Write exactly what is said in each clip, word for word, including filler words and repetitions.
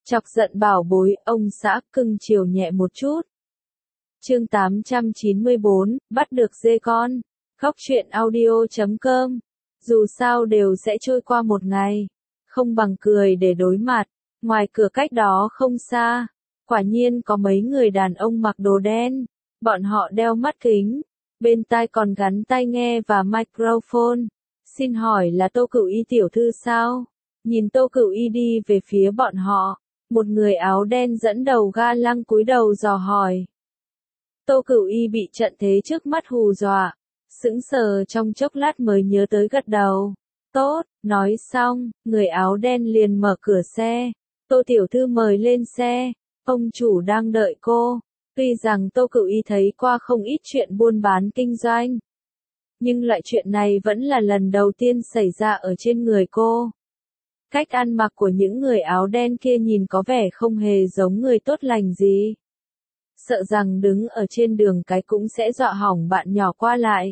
Chọc giận bảo bối, ông xã cưng chiều nhẹ một chút. Chương tám trăm chín mươi bốn, bắt được dê con. Khóc chuyện audio chấm com. Dù sao đều sẽ trôi qua một ngày. Không bằng cười để đối mặt. Ngoài cửa cách đó không xa. Quả nhiên có mấy người đàn ông mặc đồ đen. Bọn họ đeo mắt kính. Bên tai còn gắn tai nghe và microphone. Xin hỏi là Tô Cửu Y tiểu thư sao? Nhìn Tô Cửu Y đi về phía bọn họ. Một người áo đen dẫn đầu ga lăng cúi đầu dò hỏi. Tô Cửu Y bị trận thế trước mắt hù dọa. Sững sờ trong chốc lát mới nhớ tới gật đầu. Tốt, nói xong, người áo đen liền mở cửa xe. Tô tiểu thư mời lên xe. Ông chủ đang đợi cô. Tuy rằng Tô Cửu Y thấy qua không ít chuyện buôn bán kinh doanh. Nhưng loại chuyện này vẫn là lần đầu tiên xảy ra ở trên người cô. Cách ăn mặc của những người áo đen kia nhìn có vẻ không hề giống người tốt lành gì. Sợ rằng đứng ở trên đường cái cũng sẽ dọa hỏng bạn nhỏ qua lại.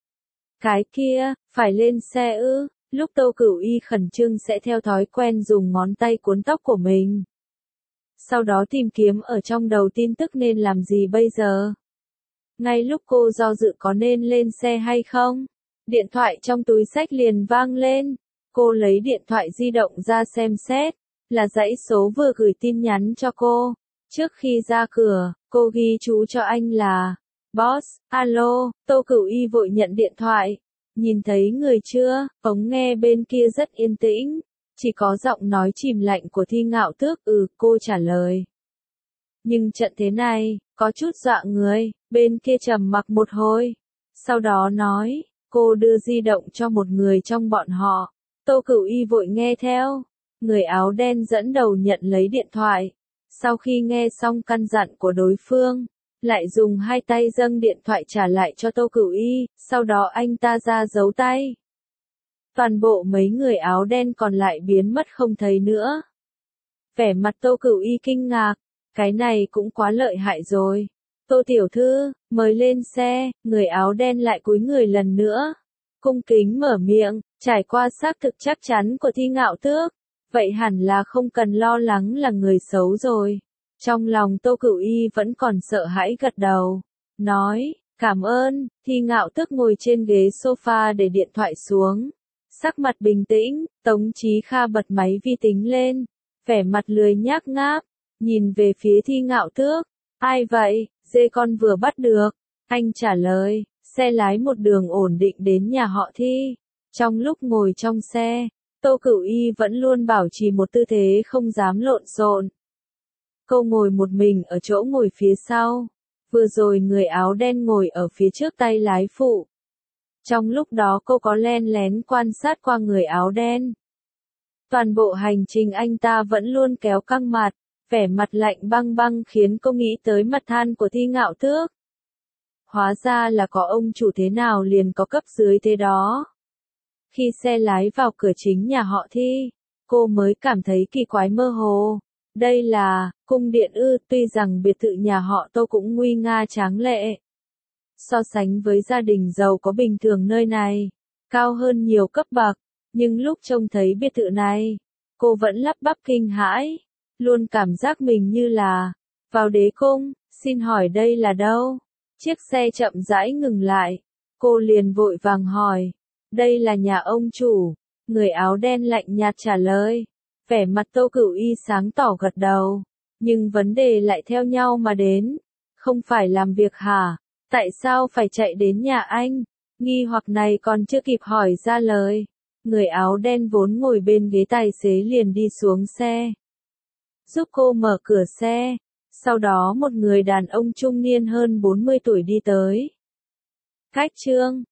Cái kia, phải lên xe ư? Lúc Tô Cửu Y khẩn trương sẽ theo thói quen dùng ngón tay cuốn tóc của mình. Sau đó tìm kiếm ở trong đầu tin tức nên làm gì bây giờ. Ngay lúc cô do dự có nên lên xe hay không, điện thoại trong túi xách liền vang lên. Cô lấy điện thoại di động ra xem xét, là dãy số vừa gửi tin nhắn cho cô. Trước khi ra cửa, cô ghi chú cho anh là Boss, alo. Tô Cửu Y vội nhận điện thoại. Nhìn thấy người chưa? Ống nghe bên kia rất yên tĩnh. Chỉ có giọng nói chìm lạnh của Thi Ngạo Tước. Ừ, cô trả lời. Nhưng trận thế này, có chút dọa người. Bên kia trầm mặc một hồi. Sau đó nói, cô đưa di động cho một người trong bọn họ. Tô Cửu Y vội nghe theo. Người áo đen dẫn đầu nhận lấy điện thoại. Sau khi nghe xong căn dặn của đối phương, lại dùng hai tay dâng điện thoại trả lại cho Tô Cửu Y, sau đó anh ta ra giấu tay. Toàn bộ mấy người áo đen còn lại biến mất không thấy nữa. Vẻ mặt Tô Cửu Y kinh ngạc, cái này cũng quá lợi hại rồi. Tô tiểu thư, mời lên xe. Người áo đen lại cúi người lần nữa. Cung kính mở miệng, trải qua xác thực chắc chắn của Thi Ngạo Tước. Vậy hẳn là không cần lo lắng là người xấu rồi. Trong lòng Tô Cửu Y vẫn còn sợ hãi gật đầu. Nói, cảm ơn. Thi Ngạo Tước ngồi trên ghế sofa để điện thoại xuống. Sắc mặt bình tĩnh, Tống Chí Kha bật máy vi tính lên. Vẻ mặt lười nhác ngáp. Nhìn về phía Thi Ngạo Tước. Ai vậy? Dê con vừa bắt được. Anh trả lời. Xe lái một đường ổn định đến nhà họ Thi. Trong lúc ngồi trong xe, Tô Cửu Y vẫn luôn bảo trì một tư thế không dám lộn xộn. Cô ngồi một mình ở chỗ ngồi phía sau. Vừa rồi người áo đen ngồi ở phía trước tay lái phụ. Trong lúc đó cô có len lén quan sát qua người áo đen. Toàn bộ hành trình anh ta vẫn luôn kéo căng mặt, vẻ mặt lạnh băng băng khiến cô nghĩ tới mặt than của Thi Ngạo Tước. Hóa ra là có ông chủ thế nào liền có cấp dưới thế đó. Khi xe lái vào cửa chính nhà họ Thi, cô mới cảm thấy kỳ quái mơ hồ. Đây là cung điện ư? Tuy rằng biệt thự nhà họ Tô cũng nguy nga tráng lệ. So sánh với gia đình giàu có bình thường nơi này, cao hơn nhiều cấp bậc. Nhưng lúc trông thấy biệt thự này, cô vẫn lắp bắp kinh hãi. Luôn cảm giác mình như là vào đế cung. Xin hỏi đây là đâu? Chiếc xe chậm rãi ngừng lại. Cô liền vội vàng hỏi. Đây là nhà ông chủ. Người áo đen lạnh nhạt trả lời. Vẻ mặt Tô Cửu Y sáng tỏ gật đầu. Nhưng vấn đề lại theo nhau mà đến. Không phải làm việc hả? Tại sao phải chạy đến nhà anh? Nghi hoặc này còn chưa kịp hỏi ra lời. Người áo đen vốn ngồi bên ghế tài xế liền đi xuống xe. Giúp cô mở cửa xe. Sau đó một người đàn ông trung niên hơn bốn mươi tuổi đi tới. Khách trương,